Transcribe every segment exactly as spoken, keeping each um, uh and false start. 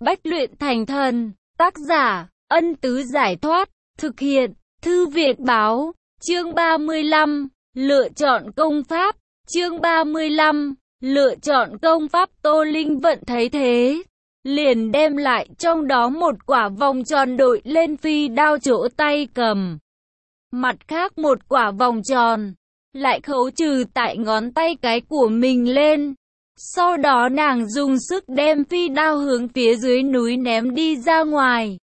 Bách luyện thành thần. Tác giả, Ân Tứ Giải Thoát. Thực hiện, Thư Việt Báo. Chương ba mươi lăm. Lựa chọn công pháp. Chương ba mươi lăm. Lựa chọn công pháp. Tô Linh Vận thấy thế, liền đem lại trong đó một quả vòng tròn đội lên phi đao chỗ tay cầm. Mặt khác một quả vòng tròn lại khấu trừ tại ngón tay cái của mình lên. Sau đó nàng dùng sức đem phi đao hướng phía dưới núi ném đi ra ngoài.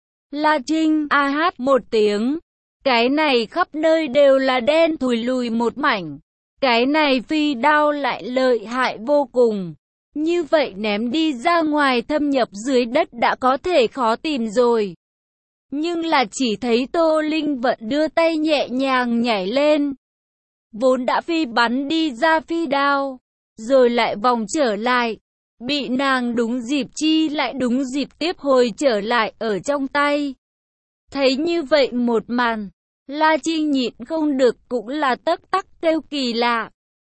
La Trinh a hát một tiếng. Cái này khắp nơi đều là đen thùi lùi một mảnh. Cái này phi đao lại lợi hại vô cùng. Như vậy ném đi ra ngoài thâm nhập dưới đất đã có thể khó tìm rồi. Nhưng là chỉ thấy Tô Linh Vận đưa tay nhẹ nhàng nhảy lên. Vốn đã phi bắn đi ra phi đao, rồi lại vòng trở lại. Bị nàng đúng dịp chi lại đúng dịp tiếp hồi trở lại ở trong tay. Thấy như vậy một màn, La Trinh nhịn không được cũng là tấc tắc kêu kỳ lạ.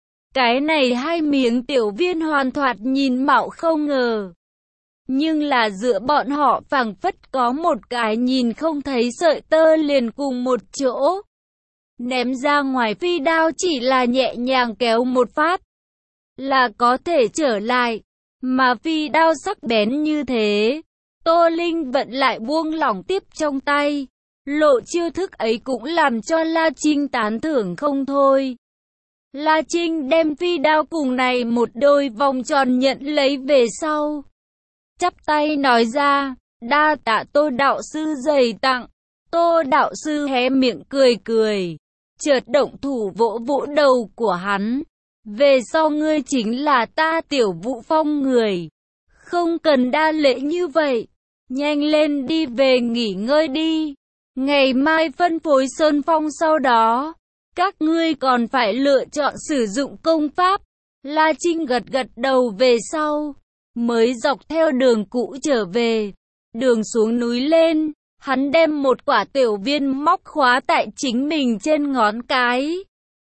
Cái này hai miếng tiểu viên hoàn thoạt nhìn mạo không ngờ. Nhưng là giữa bọn họ phảng phất có một cái nhìn không thấy sợi tơ liền cùng một chỗ. Ném ra ngoài phi đao chỉ là nhẹ nhàng kéo một phát là có thể trở lại. Mà phi đao sắc bén như thế, Tô Linh Vận lại buông lỏng tiếp trong tay. Lộ chiêu thức ấy cũng làm cho La Trinh tán thưởng không thôi. La Trinh đem phi đao cùng này một đôi vòng tròn nhận lấy về sau. Chắp tay nói ra, đa tạ Tô đạo sư dày tặng. Tô đạo sư hé miệng cười cười, chợt động thủ vỗ vỗ đầu của hắn. Về sau ngươi chính là ta Tiểu Vũ Phong người. Không cần đa lễ như vậy. Nhanh lên đi về nghỉ ngơi đi. Ngày mai phân phối Sơn Phong sau đó. Các ngươi còn phải lựa chọn sử dụng công pháp. La Trinh gật gật đầu về sau, mới dọc theo đường cũ trở về. Đường xuống núi lên, hắn đem một quả tiểu viên móc khóa tại chính mình trên ngón cái.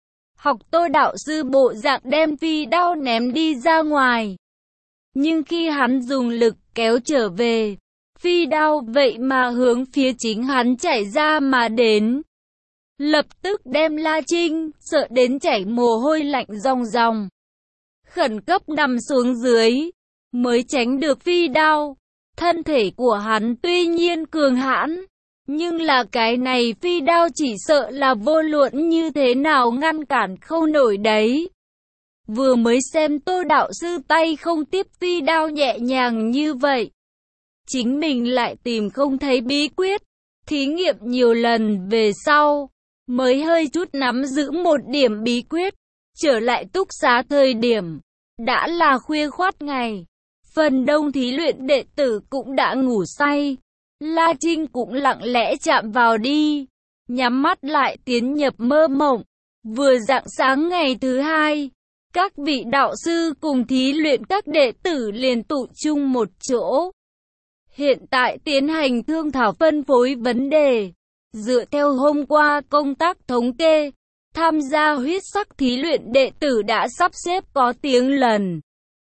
Học Tô đạo sư bộ dạng đem phi đao ném đi ra ngoài. Nhưng khi hắn dùng lực kéo trở về, phi đao vậy mà hướng phía chính hắn chạy ra mà đến. Lập tức đem La Trinh sợ đến chảy mồ hôi lạnh ròng ròng. Khẩn cấp nằm xuống dưới, mới tránh được phi đao. Thân thể của hắn tuy nhiên cường hãn, nhưng là cái này phi đao chỉ sợ là vô luận như thế nào ngăn cản không nổi đấy. Vừa mới xem Tô đạo sư tay không tiếp phi đao nhẹ nhàng như vậy, chính mình lại tìm không thấy bí quyết. Thí nghiệm nhiều lần về sau, mới hơi chút nắm giữ một điểm bí quyết. Trở lại túc xá thời điểm, đã là khuya khoắt ngày. Phần đông thí luyện đệ tử cũng đã ngủ say. La Trinh cũng lặng lẽ chạm vào đi, nhắm mắt lại tiến nhập mơ mộng. Vừa rạng sáng ngày thứ hai, các vị đạo sư cùng thí luyện các đệ tử liền tụ chung một chỗ. Hiện tại tiến hành thương thảo phân phối vấn đề. Dựa theo hôm qua công tác thống kê, tham gia huyết sắc thí luyện đệ tử đã sắp xếp có tiếng lần.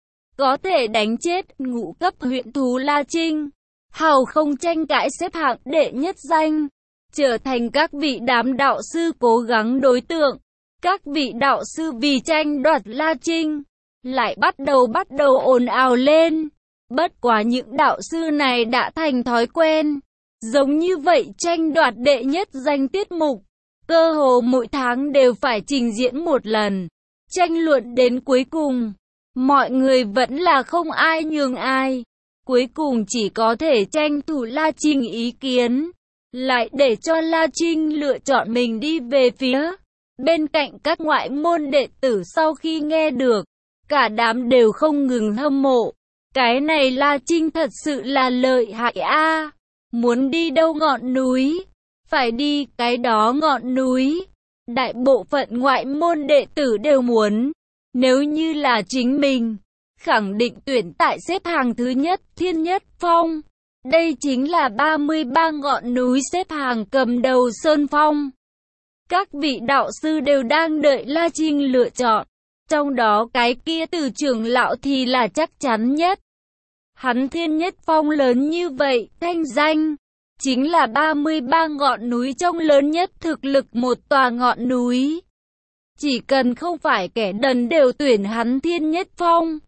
Có thể đánh chết ngũ cấp huyện thú La Trinh, hào không tranh cãi xếp hạng đệ nhất danh, trở thành các vị đám đạo sư cố gắng đối tượng. Các vị đạo sư vì tranh đoạt La Trinh, lại bắt đầu bắt đầu ồn ào lên. Bất quá những đạo sư này đã thành thói quen. Giống như vậy tranh đoạt đệ nhất danh tiết mục, cơ hồ mỗi tháng đều phải trình diễn một lần. Tranh luận đến cuối cùng, mọi người vẫn là không ai nhường ai. Cuối cùng chỉ có thể tranh thủ La Trinh ý kiến, lại để cho La Trinh lựa chọn mình đi về phía. Bên cạnh các ngoại môn đệ tử sau khi nghe được, cả đám đều không ngừng hâm mộ. Cái này La Trinh thật sự là lợi hại a. Muốn đi đâu ngọn núi, phải đi cái đó ngọn núi. Đại bộ phận ngoại môn đệ tử đều muốn. Nếu như là chính mình, khẳng định tuyển tại xếp hàng thứ nhất Thiên Nhất Phong. Đây chính là ba mươi ba ngọn núi xếp hàng cầm đầu Sơn Phong. Các vị đạo sư đều đang đợi La Trinh lựa chọn. Trong đó cái kia từ trưởng lão thì là chắc chắn nhất. Hắn Thiên Nhất Phong lớn như vậy, thanh danh chính là ba mươi ba ngọn núi trong lớn nhất thực lực một tòa ngọn núi. Chỉ cần không phải kẻ đần đều tuyển hắn Thiên Nhất Phong.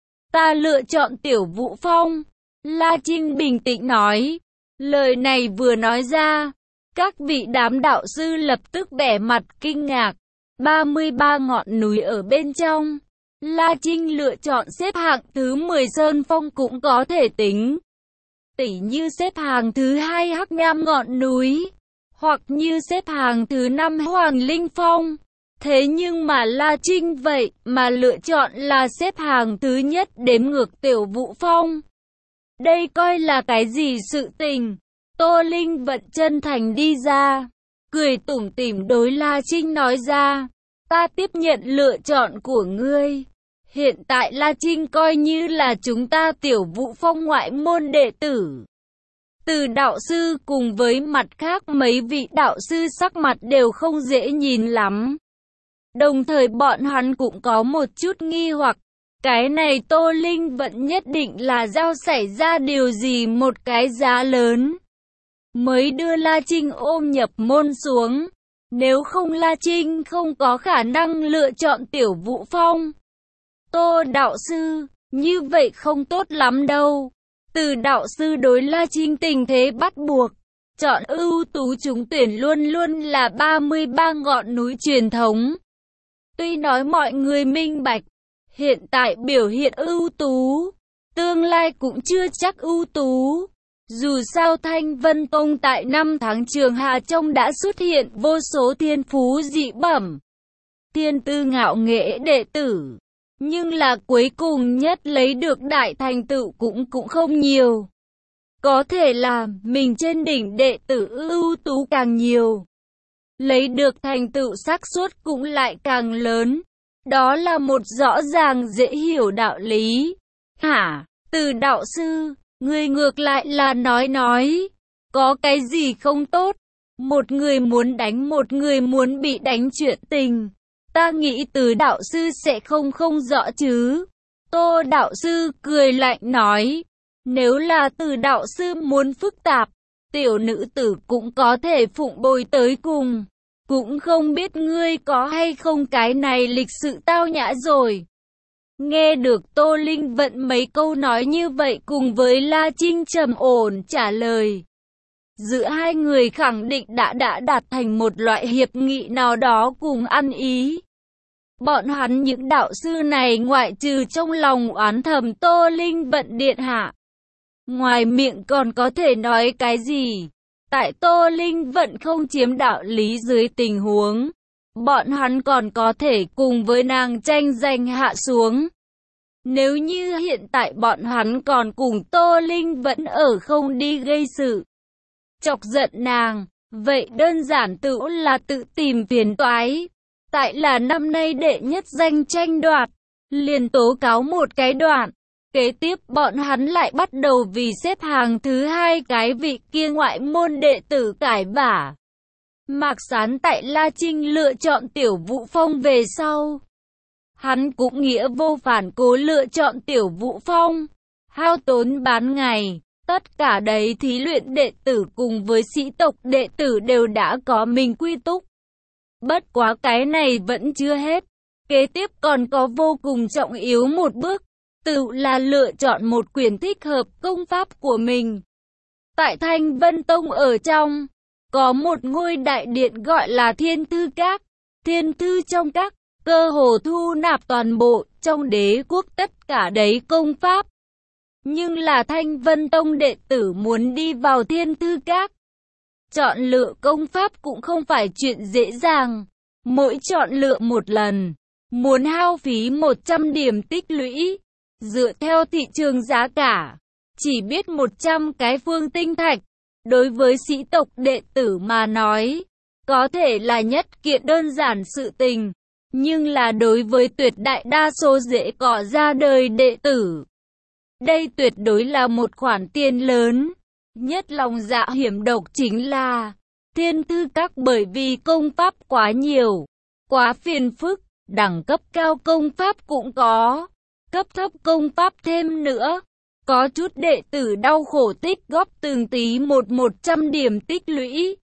Ta lựa chọn Tiểu Vũ Phong. La Trinh bình tĩnh nói. Lời này vừa nói ra, các vị đám đạo sư lập tức vẻ mặt kinh ngạc. ba mươi ba ngọn núi ở bên trong. La Trinh lựa chọn xếp hạng thứ mười Sơn Phong cũng có thể tính. Tỉ như xếp hàng thứ hai Hắc Nham ngọn núi, hoặc như xếp hàng thứ năm Hoàng Linh Phong. Thế nhưng mà La Trinh vậy mà lựa chọn là xếp hàng thứ nhất đếm ngược Tiểu Vũ Phong. Đây coi là cái gì sự tình? Tô Linh Vận chân thành đi ra, cười tủm tỉm đối La Trinh nói ra. Ta tiếp nhận lựa chọn của ngươi. Hiện tại La Trinh coi như là chúng ta Tiểu Vũ Phong ngoại môn đệ tử. Từ đạo sư cùng với mặt khác mấy vị đạo sư sắc mặt đều không dễ nhìn lắm. Đồng thời bọn hắn cũng có một chút nghi hoặc. Cái này Tô Linh Vận nhất định là giao xảy ra điều gì một cái giá lớn mới đưa La Trinh ôm nhập môn xuống. Nếu không La Trinh không có khả năng lựa chọn Tiểu Vũ Phong. Tô đạo sư, như vậy không tốt lắm đâu. Từ đạo sư đối La Trinh tình thế bắt buộc. Chọn ưu tú trúng tuyển luôn luôn là ba mươi ba ngọn núi truyền thống. Tuy nói mọi người minh bạch, hiện tại biểu hiện ưu tú, tương lai cũng chưa chắc ưu tú. Dù sao Thanh Vân Tông tại năm tháng Trường Hà trong đã xuất hiện vô số thiên phú dị bẩm, thiên tư ngạo nghệ đệ tử. Nhưng là cuối cùng nhất lấy được đại thành tựu cũng cũng không nhiều. Có thể là mình trên đỉnh đệ tử ưu tú càng nhiều, lấy được thành tựu xác suất cũng lại càng lớn. Đó là một rõ ràng dễ hiểu đạo lý. Hả? Từ đạo sư, người ngược lại là nói nói. Có cái gì không tốt? Một người muốn đánh một người muốn bị đánh chuyện tình. Ta nghĩ Từ đạo sư sẽ không không rõ chứ. Tô đạo sư cười lạnh nói. Nếu là Từ đạo sư muốn phức tạp, tiểu nữ tử cũng có thể phụng bồi tới cùng. Cũng không biết ngươi có hay không cái này lịch sự tao nhã rồi. Nghe được Tô Linh Vận mấy câu nói như vậy cùng với La Trinh trầm ổn trả lời. Giữa hai người khẳng định đã đã đạt thành một loại hiệp nghị nào đó cùng ăn ý. Bọn hắn những đạo sư này ngoại trừ trong lòng oán thầm Tô Linh Vận điện hạ, ngoài miệng còn có thể nói cái gì? Tại Tô Linh Vận không chiếm đạo lý dưới tình huống, bọn hắn còn có thể cùng với nàng tranh giành hạ xuống. Nếu như hiện tại bọn hắn còn cùng Tô Linh Vận ở không đi gây sự, chọc giận nàng, vậy đơn giản tự là tự tìm phiền toái. Tại là năm nay đệ nhất danh tranh đoạt, liền tố cáo một cái đoạn. Kế tiếp bọn hắn lại bắt đầu vì xếp hàng thứ hai cái vị kia ngoại môn đệ tử cãi vả. Mạc Sán tại La Trinh lựa chọn Tiểu Vũ Phong về sau, hắn cũng nghĩa vô phản cố lựa chọn Tiểu Vũ Phong. Hao tốn bán ngày, tất cả đấy thí luyện đệ tử cùng với sĩ tộc đệ tử đều đã có mình quy túc. Bất quá cái này vẫn chưa hết, kế tiếp còn có vô cùng trọng yếu một bước. Tự là lựa chọn một quyển thích hợp công pháp của mình. Tại Thanh Vân Tông ở trong, có một ngôi đại điện gọi là Thiên Thư Các. Thiên Thư trong các, cơ hồ thu nạp toàn bộ trong đế quốc tất cả đấy công pháp. Nhưng là Thanh Vân Tông đệ tử muốn đi vào Thiên Thư Các, chọn lựa công pháp cũng không phải chuyện dễ dàng. Mỗi chọn lựa một lần, muốn hao phí một trăm điểm tích lũy. Dựa theo thị trường giá cả, chỉ biết một trăm cái phương tinh thạch, đối với sĩ tộc đệ tử mà nói, có thể là nhất kiện đơn giản sự tình, nhưng là đối với tuyệt đại đa số dễ cọ ra đời đệ tử, đây tuyệt đối là một khoản tiền lớn. Nhất lòng dạ hiểm độc chính là Thiên Thư Các, bởi vì công pháp quá nhiều, quá phiền phức, đẳng cấp cao công pháp cũng có, cấp thấp công pháp thêm nữa. Có chút đệ tử đau khổ tích góp từng tí một một trăm điểm tích lũy.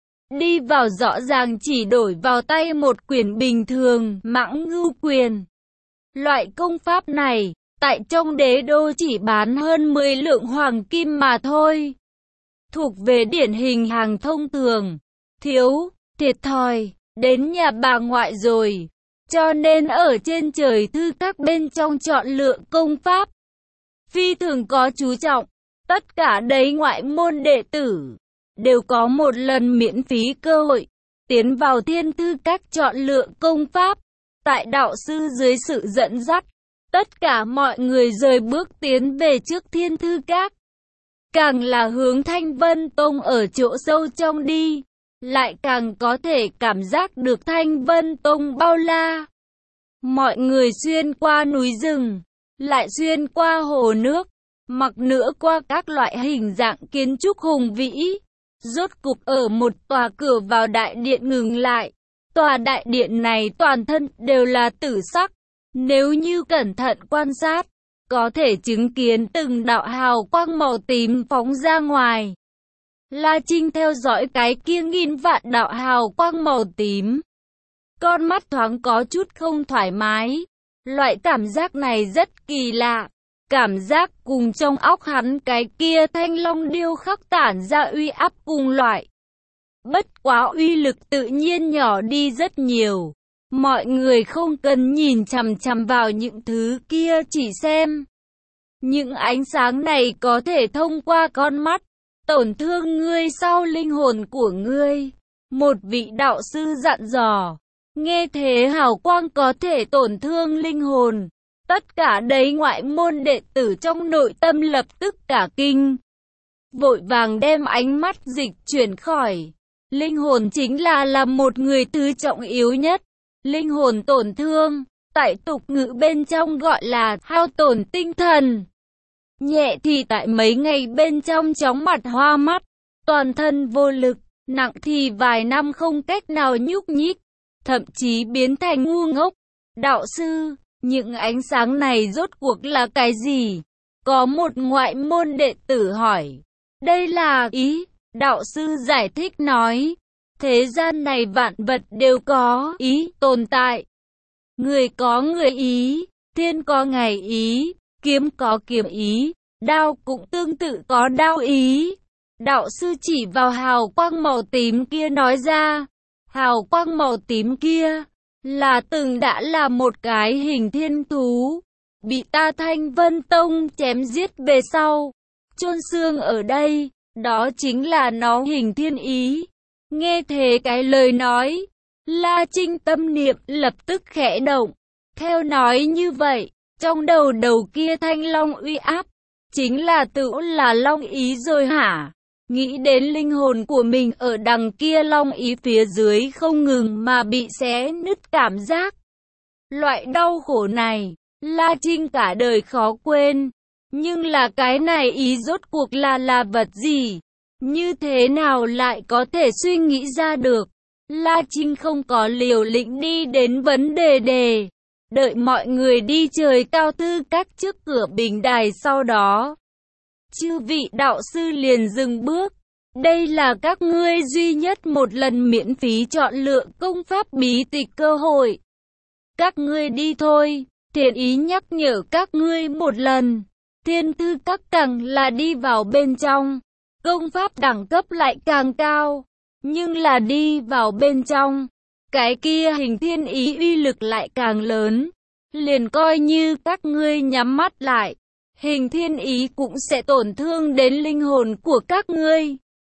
Đi vào rõ ràng chỉ đổi vào tay một quyển bình thường, Mãng Ngưu Quyền. Loại công pháp này, tại trong đế đô chỉ bán hơn mười lượng hoàng kim mà thôi. Thuộc về điển hình hàng thông thường. Thiếu, thiệt thòi, đến nhà bà ngoại rồi. Cho nên ở trên trời thư các bên trong chọn lựa công pháp. Phi thường có chú trọng, tất cả đấy ngoại môn đệ tử đều có một lần miễn phí cơ hội tiến vào thiên thư các chọn lựa công pháp. Tại đạo sư dưới sự dẫn dắt, tất cả mọi người rời bước tiến về trước thiên thư các. Càng là hướng Thanh Vân Tông ở chỗ sâu trong đi, lại càng có thể cảm giác được Thanh Vân Tông bao la. Mọi người xuyên qua núi rừng, lại xuyên qua hồ nước, mặc nữa qua các loại hình dạng kiến trúc hùng vĩ. Rốt cục ở một tòa cửa vào đại điện ngừng lại. Tòa đại điện này toàn thân đều là tử sắc. Nếu như cẩn thận quan sát, có thể chứng kiến từng đạo hào quang màu tím phóng ra ngoài. La Trinh theo dõi cái kia nghìn vạn đạo hào quang màu tím. Con mắt thoáng có chút không thoải mái. Loại cảm giác này rất kỳ lạ. Cảm giác cùng trong óc hắn cái kia thanh long điêu khắc tản ra uy áp cùng loại. Bất quá uy lực tự nhiên nhỏ đi rất nhiều. Mọi người không cần nhìn chằm chằm vào những thứ kia, chỉ xem. Những ánh sáng này có thể thông qua con mắt, tổn thương ngươi sau linh hồn của ngươi. Một vị đạo sư dặn dò. Nghe thế hào quang có thể tổn thương linh hồn. Tất cả đấy ngoại môn đệ tử trong nội tâm lập tức cả kinh. Vội vàng đem ánh mắt dịch chuyển khỏi. Linh hồn chính là là một người thứ trọng yếu nhất. Linh hồn tổn thương, tại tục ngữ bên trong gọi là hao tổn tinh thần. Nhẹ thì tại mấy ngày bên trong chóng mặt hoa mắt, toàn thân vô lực, nặng thì vài năm không cách nào nhúc nhích, thậm chí biến thành ngu ngốc. Đạo sư, những ánh sáng này rốt cuộc là cái gì? Có một ngoại môn đệ tử hỏi. Đây là ý, đạo sư giải thích nói. Thế gian này vạn vật đều có ý tồn tại. Người có người ý, thiên có ngày ý, kiếm có kiếm ý, đao cũng tương tự có đao ý. Đạo sư chỉ vào hào quang màu tím kia nói ra. Hào quang màu tím kia là từng đã là một cái hình thiên thú, bị ta Thanh Vân Tông chém giết về sau, chôn xương ở đây, đó chính là nó hình thiên ý. Nghe thế cái lời nói, La Trinh tâm niệm lập tức khẽ động. Theo nói như vậy, trong đầu đầu kia thanh long uy áp, chính là tự là long ý rồi hả? Nghĩ đến linh hồn của mình ở đằng kia long ý phía dưới không ngừng mà bị xé nứt cảm giác. Loại đau khổ này, La Trinh cả đời khó quên. Nhưng là cái này ý rốt cuộc là là vật gì? Như thế nào lại có thể suy nghĩ ra được? La Trinh không có liều lĩnh đi đến vấn đề đề. Đợi mọi người đi trời cao thư các trước cửa bình đài sau đó. Chư vị đạo sư liền dừng bước. Đây là các ngươi duy nhất một lần miễn phí chọn lựa công pháp bí tịch cơ hội. Các ngươi đi thôi, thiện ý nhắc nhở các ngươi một lần. Thiên thư các càng là đi vào bên trong, công pháp đẳng cấp lại càng cao. Nhưng là đi vào bên trong, cái kia hình thiên ý uy lực lại càng lớn. Liền coi như các ngươi nhắm mắt lại, hình thiên ý cũng sẽ tổn thương đến linh hồn của các ngươi.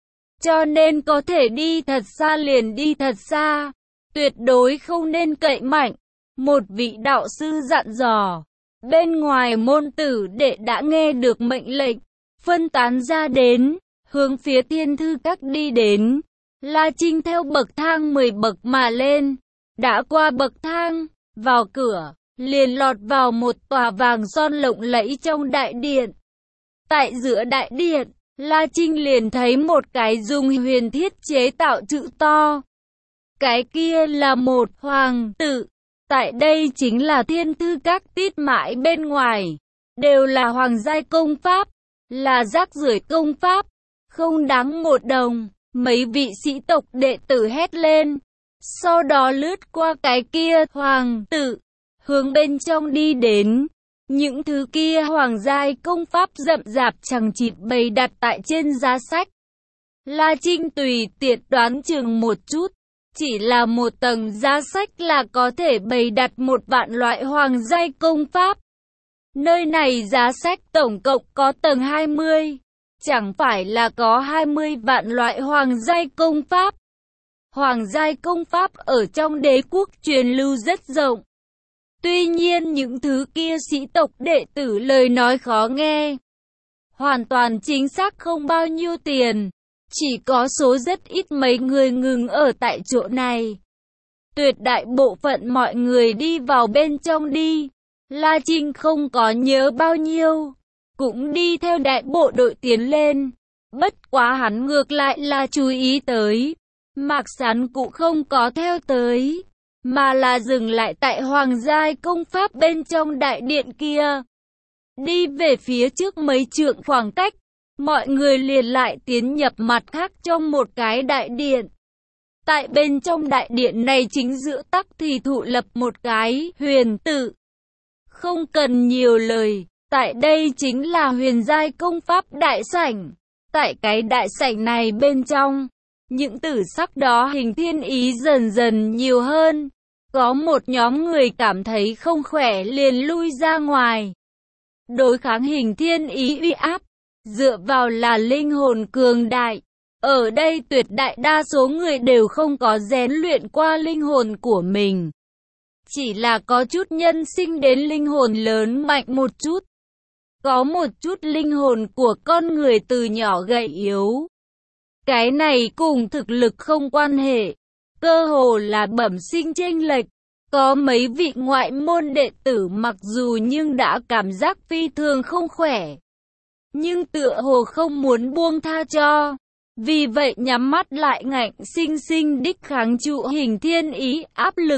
Cho nên có thể đi thật xa liền đi thật xa, tuyệt đối không nên cậy mạnh. Một vị đạo sư dặn dò. Bên ngoài môn tử đệ đã nghe được mệnh lệnh, phân tán ra đến, hướng phía thiên thư các đi đến. La Trinh theo bậc thang mười bậc mà lên, đã qua bậc thang, vào cửa, liền lọt vào một tòa vàng son lộng lẫy trong đại điện. Tại giữa đại điện, La Trinh liền thấy một cái dùng huyền thiết chế tạo chữ to. Cái kia là một hoàng tử. Tại đây chính là thiên thư các tít mãi bên ngoài. đều là hoàng giai công pháp, là rác rưởi công pháp, không đáng một đồng. Mấy vị sĩ tộc đệ tử hét lên, sau đó lướt qua cái kia hoàng tử, hướng bên trong đi đến. Những thứ kia hoàng giai công pháp rậm rạp chằng chịt bày đặt tại trên giá sách. La Trinh tùy tiện đoán chừng một chút, chỉ là một tầng giá sách là có thể bày đặt một vạn loại hoàng giai công pháp. Nơi này giá sách tổng cộng có tầng hai mươi, chẳng phải là có hai mươi vạn loại hoàng giai công pháp. Hoàng giai công pháp ở trong đế quốc truyền lưu rất rộng. Tuy nhiên những thứ kia sĩ tộc đệ tử lời nói khó nghe. Hoàn toàn chính xác không bao nhiêu tiền. Chỉ có số rất ít mấy người ngừng ở tại chỗ này. Tuyệt đại bộ phận mọi người đi vào bên trong đi. La Trinh không có nhớ bao nhiêu, cũng đi theo đại bộ đội tiến lên. Bất quá hắn ngược lại là chú ý tới, Mạc Sán cũng không có theo tới, mà là dừng lại tại hoàng giai công pháp bên trong đại điện kia. Đi về phía trước mấy trượng khoảng cách, mọi người liền lại tiến nhập mặt khác trong một cái đại điện. Tại bên trong đại điện này chính giữa tắc thì thụ lập một cái huyền tự. Không cần nhiều lời, tại đây chính là huyền giai công pháp đại sảnh. Tại cái đại sảnh này bên trong, những tử sắc đó hình thiên ý dần dần nhiều hơn. Có một nhóm người cảm thấy không khỏe liền lui ra ngoài. Đối kháng hình thiên ý uy áp, dựa vào là linh hồn cường đại. Ở đây tuyệt đại đa số người đều không có rèn luyện qua linh hồn của mình. Chỉ là có chút nhân sinh đến linh hồn lớn mạnh một chút. Có một chút linh hồn của con người từ nhỏ gầy yếu. Cái này cùng thực lực không quan hệ. Cơ hồ là bẩm sinh chênh lệch. Có mấy vị ngoại môn đệ tử mặc dù nhưng đã cảm giác phi thường không khỏe. Nhưng tựa hồ không muốn buông tha cho. Vì vậy nhắm mắt lại ngạnh sinh sinh đích kháng trụ hình thiên ý áp lực.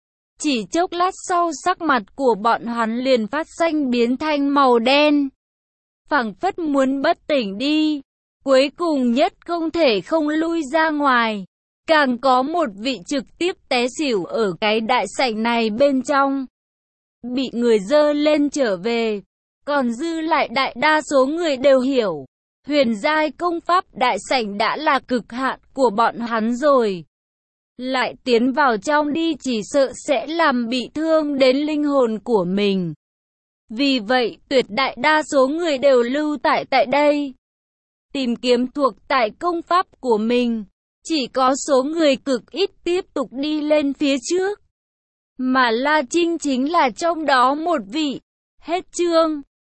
Chỉ chốc lát sau sắc mặt của bọn hắn liền phát xanh biến thành màu đen. Phảng phất muốn bất tỉnh đi. Cuối cùng nhất không thể không lui ra ngoài. Càng có một vị trực tiếp té xỉu ở cái đại sảnh này bên trong. Bị người dơ lên trở về. Còn dư lại đại đa số người đều hiểu. Huyền giai công pháp đại sảnh đã là cực hạn của bọn hắn rồi. Lại tiến vào trong đi chỉ sợ sẽ làm bị thương đến linh hồn của mình. Vì vậy tuyệt đại đa số người đều lưu tại tại đây. Tìm kiếm thuộc tại công pháp của mình. Chỉ có số người cực ít tiếp tục đi lên phía trước. Mà La Trinh chính là trong đó một vị. Hết chương.